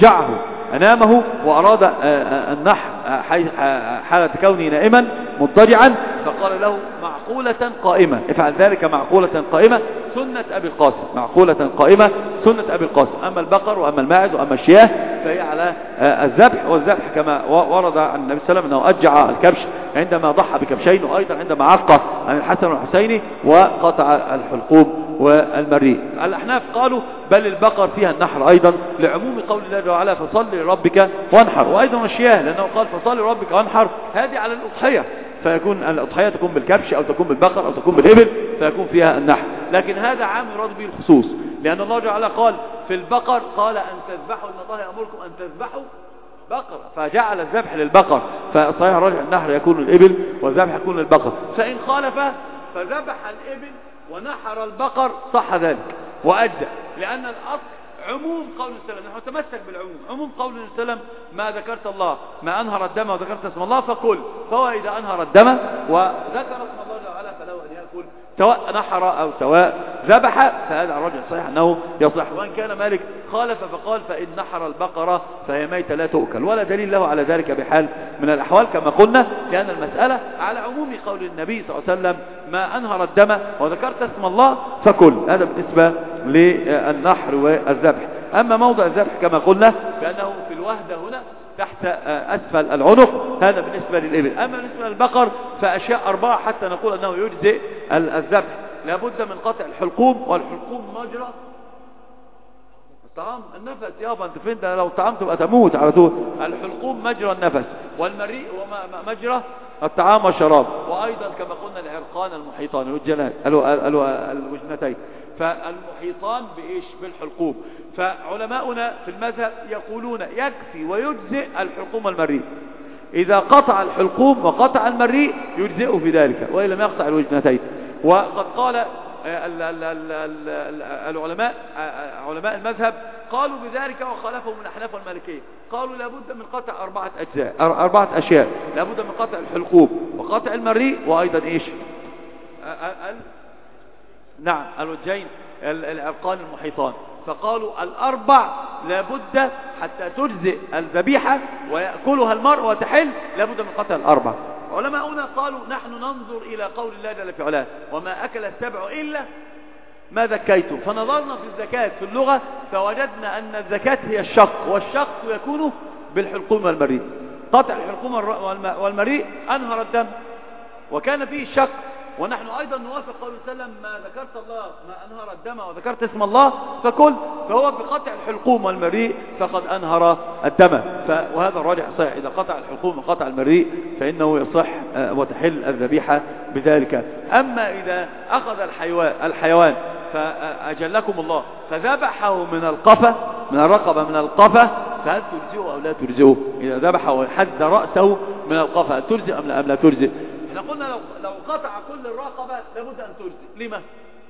جعه أنامه وأراد النحر حالة كونه نائما مضطجعا، فقال له معقولة قائمة، افعل ذلك معقولة قائمة سنة أبي القاسم، معقولة قائمة سنة أبي القاسم. أما البقر وأما الماعز وأما الشياه فهي على الذبح، والذبح كما ورد عن النبي صلى الله عليه وسلم أنه أجع الكبش عندما ضحى بكبشين، وأيضا عندما عق عن الحسن والحسين وقطع الحلقوم والمريء. الأحناف قالوا بل البقر فيها النحر أيضا لعموم قول الله تعالى فصل لربك وانحر، وأيضا الشياه لأنه قال فصل لربك وانحر، هذه على الأضحية، فيكون الأضحية تكون بالكبش أو تكون بالبقر أو تكون بالإبل فيكون فيها النحر. لكن هذا عام يراد به الخصوص، لأن الله تعالى قال في البقر قال أن تذبحوا إن الله يأمركم أن تذبحوا بقرة، فجعل الذبح للبقر، فصحيح راجع النحر يكون الإبل والذبح يكون للبقر. فإن خالف فذبح الإبل ونحر البقر صح ذلك وأدى، لأن الأصل عموم قول السلام، نحن نتمسك بالعموم، عموم قول السلام ما ذكرت الله ما أنهر الدم وذكرت اسم الله فكل، فهو إذا أنهر الدم وذكر اسم الله تعالى فله أن يأكل سواء نحر أو سواء ذبح، فهذا الرجل صحيح أنه يصح. وإن كان مالك خالف فقال فإن نحر البقرة فهي ميتة لا تؤكل، ولا دليل له على ذلك بحال من الأحوال كما قلنا، لأن المسألة على عموم قول النبي صلى الله عليه وسلم ما أنهر الدم وذكرت اسم الله فكل، هذا بالنسبة للنحر والذبح. أما موضع الذبح كما قلنا بأنه في الوهدة هنا تحت أسفل العنق، هذا بالنسبة للإبل. أما بالنسبة للبقر فأشياء أربعة حتى نقول أنه يجزئ الذبح، لابد من قطع الحلقوم، والحلقوم مجرى الطعام النفس، يابا انت فين ده، لو طعام تبقى تموت على طول. الحلقوم مجرى النفس، والمريء مجرى الطعام والشراب، وأيضا كما قلنا العرقان المحيطان الوجنات الوجنتين، فالمحيطان بإيش؟ بالحلقوم. فعلماؤنا في المذهب يقولون يكفي ويجزئ الحلقوم والمريء، إذا قطع الحلقوم وقطع المريء يجزئه في ذلك، وإن لم يقطع الوجنتين. وقد قال العلماء علماء المذهب قالوا بذلك وخالفهم الأحناف والمالكية، قالوا لابد من قطع أربعة أشياء، لابد من قطع الحلقوم وقطع المريء وأيضا إيش؟ نعم الوجين العرقان المحيطان. فقالوا الأربع لابد حتى تجزئ الذبيحة ويأكلها المرء وتحل، لابد من قطع الأربع. علماؤنا قالوا نحن ننظر إلى قول الله جل في علاه وما أكل السبع إلا ما ذكيتم، فنظرنا في الزكاة في اللغة فوجدنا أن الزكاة هي الشق، والشق يكون بالحلقوم والمريء. قطع الحلقوم والمريء أنهر الدم وكان فيه الشق، ونحن أيضا نوافق قول وسلم ما ذكرت الله ما أنهر الدم وذكرت اسم الله فكل، فهو بقطع الحلقوم والمريء فقد أنهر الدم. وهذا الراجح صحيح، إذا قطع الحلقوم وقطع المريء فإنه يصح وتحل الذبيحة بذلك. أما إذا أخذ الحيوان فأجلكم الله فذبحه من القفة، من الرقبة من القفة، فهل ترجئه أو لا ترجئه؟ إذا ذبحه وحد رأسه من القفة هل ترجئ أم لا ترجئ؟ احنا قلنا لو قطع كل الرقبة لابد أن ترجئ. لما؟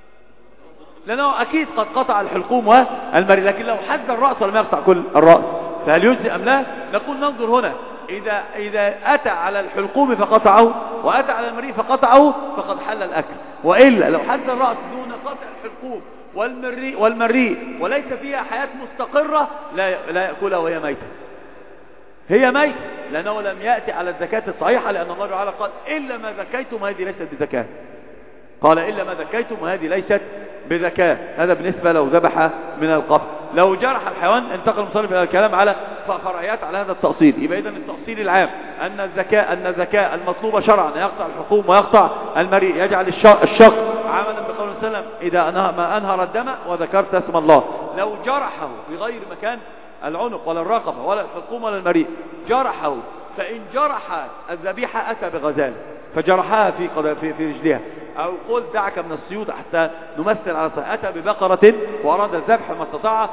لأنه أكيد قد قطع الحلقوم والمريء، لكن لو حد الرأس ولم يقطع كل الرأس فهل يجزئ أم لا؟ نقول ننظر هنا، إذا أتى على الحلقوم فقطعه وأتى على المريء فقطعه فقد حل الأكل، وإلا لو حد الرأس دون قطع الحلقوم والمريء وليس فيها حياة مستقرة لا يأكلها وهي ميتة، هي ميتة، لأنه لم يأتي على الزكاة الصحيحة، لأن الله تعالى قال إلا ما ذكيتم هذه ليست بزكاة، قال إلا ما ذكيتم وهذه ليست بزكاة. هذا بالنسبة لو ذبح من القفل. لو جرح الحيوان انتقل المصنف إلى الكلام على فرعيات على هذا التأصيل. يبقى إذن التأصيل العام أن الزكاة المطلوبة شرعا يقطع الحلقوم ويقطع المريء، يجعل الشق عملا بقول وسلم إذا ما أنهر الدم وذكرت اسم الله. لو جرحه بغير مكان العنق ولا الرقبة ولا الحلقوم ولا المريء، جرحه، فإن جرح الذبيحة أتى بغزال فجرحها في رجلها، أو قل دعك من السيوط حتى نمثل على صحيح، أتى ببقرة وأراد الذبح ما استطاع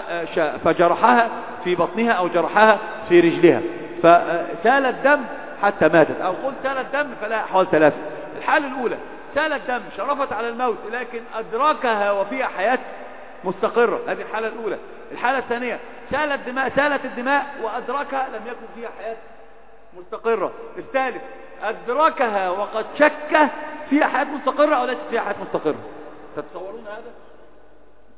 فجرحها في بطنها أو جرحها في رجلها فسال الدم حتى ماتت، أو قل سال الدم فلها أحوال ثلاثة. الحالة الأولى سال الدم شرفت على الموت لكن أدركها وفيها حياة مستقرة، هذه الحالة الأولى. الحالة الثانية سالت الدماء وأدركها لم يكن فيها حياة مستقرة. الثالث أدركها وقد شك فيها حياة مستقرة أو ليست فيها حياة مستقرة. تتصورون هذا؟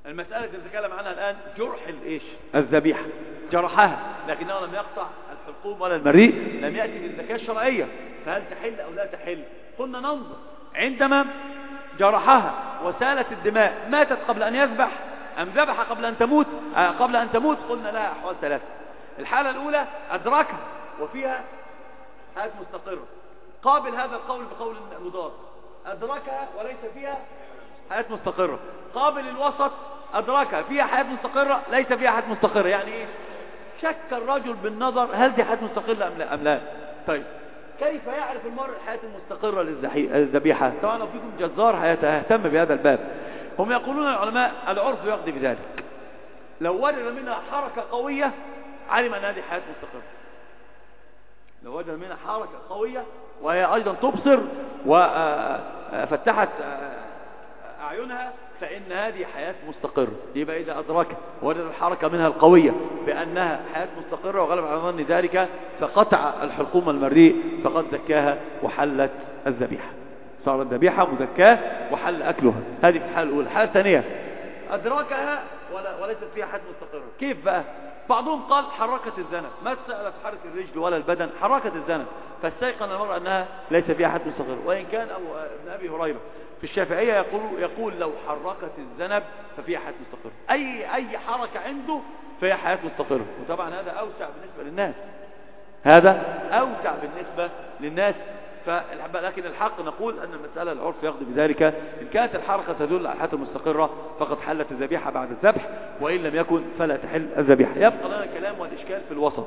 المسألة التي نتكلم عنها الآن جرح الإيش؟ الذبيحة، جرحها لكنه لم يقطع الحلقوم ولا المريء، لم يأتي بالزكاة الشرعية، فهل تحل أو لا تحل؟ قلنا ننظر عندما جرحها وسالت الدماء، ماتت قبل أن يذبح أم ذبح قبل أن تموت قلنا لها أحوال ثلاثة. الحالة الأولى أدركها وفيها حياة مستقرة، قابل هذا القول بقول مضاد، أدركها وليس فيها حياة مستقرة. قابل الوسط، أدركها فيها حياة مستقرة ليس فيها حياة مستقرة. يعني إيه؟ شك الرجل بالنظر هل دي حياة مستقرة أم لا. طيب كيف يعرف المرء الحياة المستقرة للذبيحة؟ طبعا لو فيكم جزار هيهتم بهذا الباب. هم يقولون العلماء العرف يقضي بذلك. لو وجد منها حركة قوية علم أن هذه حياة مستقرة. لو وجد منها حركة قوية وهي أيضا تبصر وفتحت أعينها فإن هذه حياة مستقرة. يبقى إذا أدرك وجد الحركة منها القوية بأنها حياة مستقرة وغلب على ظن ذلك فقطع الحلقوم المريء فقد زكاها وحلت الذبيحة، صارت الذبيحة مزكاة وحل أكلها. هذه في الحالة الأولى. الحالة الثانية أدركها وليست فيها حياة مستقرة. كيف بقى؟ بعضهم قال حركت الذنب، ما تسأل تحرك الرجل ولا البدن، حركت الذنب فاستيقن المرء أنها ليس فيها حياة مستقرة. وإن كان ابن أبي هريرة في الشافعية يقول لو حركت الذنب ففيها حياة مستقرة. أي حركة عنده فيها حياة مستقرة. وطبعا هذا أوسع بالنسبة للناس، لكن الحق نقول أن المسألة العرف يقضي بذلك. إن كانت الحركة تدل على الحياة المستقرة فقد حلت الذبيحة بعد الذبح، وإن لم يكن فلا تحل الذبيحة. يبقى لنا الكلام والإشكال في الوسط،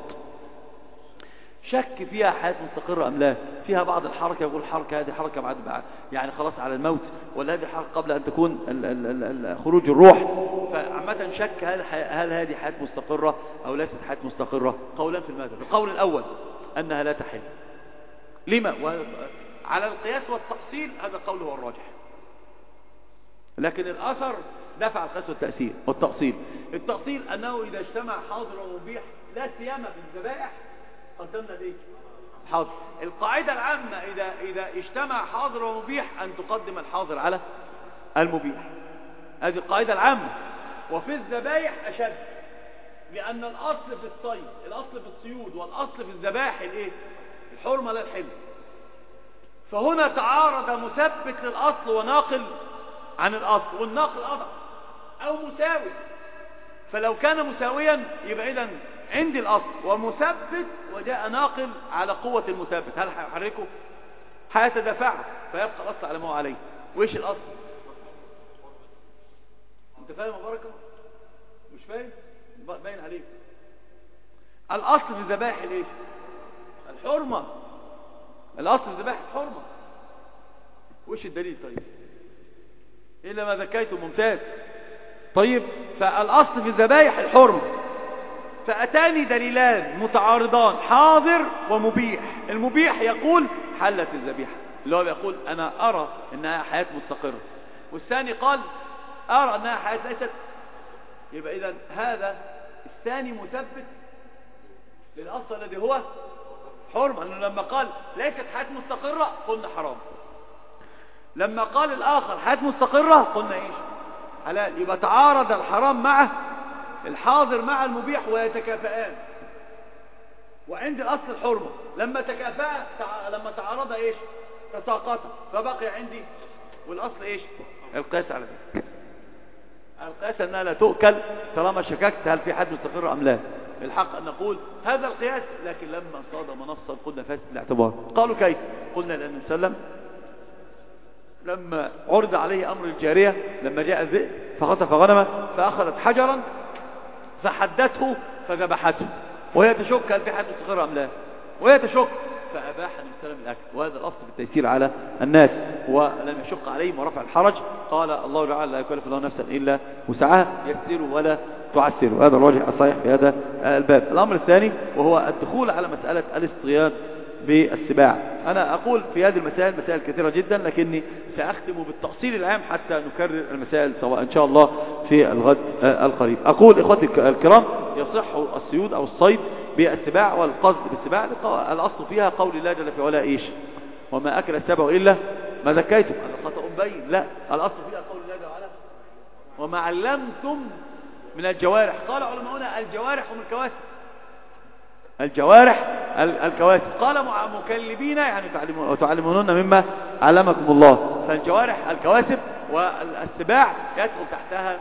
شك فيها حياة مستقرة أم لا. فيها بعض الحركة يقول الحركة هذه حركة بعد يعني خلاص على الموت، ولا هذه حركة قبل أن تكون خروج الروح. فعامة شك هل هذه حياة مستقرة أو ليست حياة مستقرة. قولان في المذهب. القول الأول أنها لا تحل. لما؟ على القياس والتفصيل هذا القول هو الراجح، لكن الأثر دفع القياس والتأصيل. التأصيل أنه إذا اجتمع حاضر ومبيح لا سيما في الذبائح قدمنا ليه؟ حاضر. القاعدة العامة إذا اجتمع حاضر ومبيح أن تقدم الحاضر على المبيح. هذه القاعدة العامة. وفي الذبائح أشد، لأن الأصل في الصيد، الأصل في الصيود، والأصل في الذبائح الإيه؟ الحرمة لا الحل. فهنا تعارض مثبت للأصل وناقل عن الأصل، والناقل أضع أو مساوي. فلو كان مساويا يبقى إذن عندي الأصل ومثبت وجاء ناقل على قوة المثبت، هل هيحركه؟ هيتدافعه فيبقى الأصل على ما هو عليه. وإيش الأصل؟ أنت فاهم يا بركة؟ مش فاهم؟ باين عليك. الأصل في الذبائح الإيش؟ الحرمة. الأصل في الذبائح الحرمة. وإيش الدليل طيب؟ إلا ما ذكيته ممتاز. طيب فالأصل في الذبائح الحرمة، فأتاني دليلان متعارضان حاضر ومبيح. المبيح يقول حلت الذبيحة، اللي هو بيقول أنا أرى أنها حياة مستقرة، والثاني قال أرى أنها حياة ليست. يبقى إذن هذا الثاني مثبت للأصل الذي هو حرمة، أنه لما قال ليست حياة مستقرة قلنا حرام، لما قال الآخر حياة مستقرة قلنا إيش؟ حلال. يبقى تعارض الحرام مع الحاضر مع المبيح ويتكافئان، وعند الأصل الحرمة لما تكافأ لما تعارض إيش؟ تساقط، فبقي عندي والأصل إيش؟ القياس على ذلك. القياس أنها لا تؤكل طالما شككت هل في حد مستقر أم لا. الحق أن نقول هذا القياس، لكن لما صادم نصا قلنا فاسد الاعتبار. قالوا كيف؟ قلنا لأن وسلم لما عرض عليه أمر الجارية لما جاء الذئب فخطف غنمه فأخذت حجرا فحدته فذبحته، وهي تشك هل في حد مستقر أم لا، وهي تشك فأباح النبي صلى الله عليه وسلم الأكل. وهذا الأصل في التيسير على الناس ولم يشق عليهم ورفع الحرج. قال الله تعالى لا يكلف الله نفسا إلا وسعها، يسروا ولا تعسروا. هذا الراجح الصحيح في هذا الباب. الأمر الثاني وهو الدخول على مسألة الاصطياد بالسباع. أنا أقول في هذه المسائل مسائل كثيرة جدا، لكني سأختم بالتفصيل العام حتى نكرر المسائل سواء إن شاء الله في الغد القريب. أقول إخوتي الكرام يصح الصيود أو الصيد بالسباع، والقصد بالسباع الأصل فيها قول الله جل في علاه إيش؟ وما أكل السبع إلا ما ذكيتم. هذا خطأ بين، لا، الأصل فيها قول الله جل وعلا وما علمتم من الجوارح. قال علماؤنا الجوارح هم الكواسب، الجوارح الكواسب. قال مكلبين يعني تعلمونون مما علمكم الله. فالجوارح الكواسب، والسباع يدخل تحتها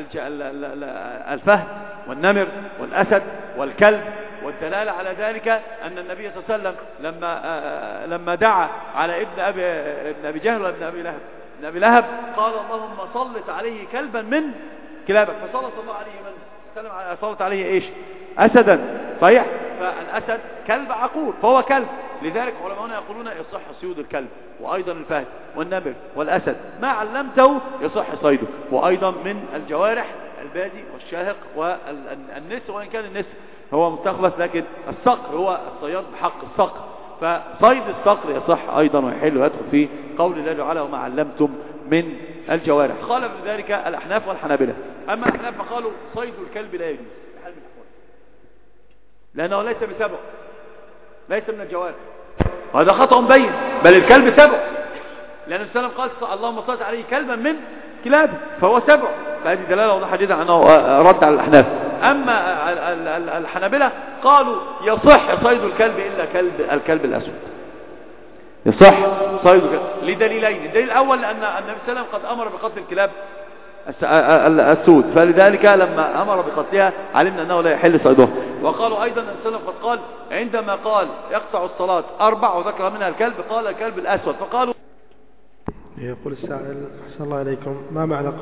الفهد والنمر والأسد والكلب. والدلالة على ذلك أن النبي صلى الله عليه وسلم لما دعا على ابن أبي جهل وابن أبي لهب قال اللهم صلت عليه كلبا من كلابك، فصلت الله عليه من سلم صلت عليه ايش؟ أسدا. صحيح؟ فالأسد كلب عقور فهو كلب. لذلك علماؤنا يقولون يصح صيد الكلب، وأيضا الفهد والنمر والأسد ما علمته يصح صيده. وأيضا من الجوارح البادي والشاهق والنسر، وإن كان النسر هو مستخلص لكن الصقر هو الصياد بحق الصقر، فصيد الصقر يصح أيضا ويحل ويدخل في قول الله تعالى وما علمتم من الجوارح. خالف ذلك الأحناف والحنابلة. أما الأحناف فقالوا صيد الكلب لا يجوز بحال من الأحوال، لأنه ليس بسبع، ليس من الجوارح، وهذا خطأ بين، بل الكلب سبع، لأن السلام قال اللهم صل عليه كلبا من كلابه فهو سبع. فهذه دلالة واضحة جدا أنه رد على الأحناف. أما الحنابلة قالوا يصح صيد الكلب إلا الكلب الأسود، يصح صيد الكلب لدليلين. الدليل الأول لأن النبي صلى الله عليه وسلم قد أمر بقتل الكلاب السود، فلذلك لما أمر بقتلها علمنا أنه لا يحل صيدها. وقالوا أيضا النبي صلى الله عليه وسلم قد قال عندما قال يقطع الصلاة 4 وذكر منها الكلب قال الكلب الأسود، فقالوا. يقول السائل أحسن الله إليكم، ما معنى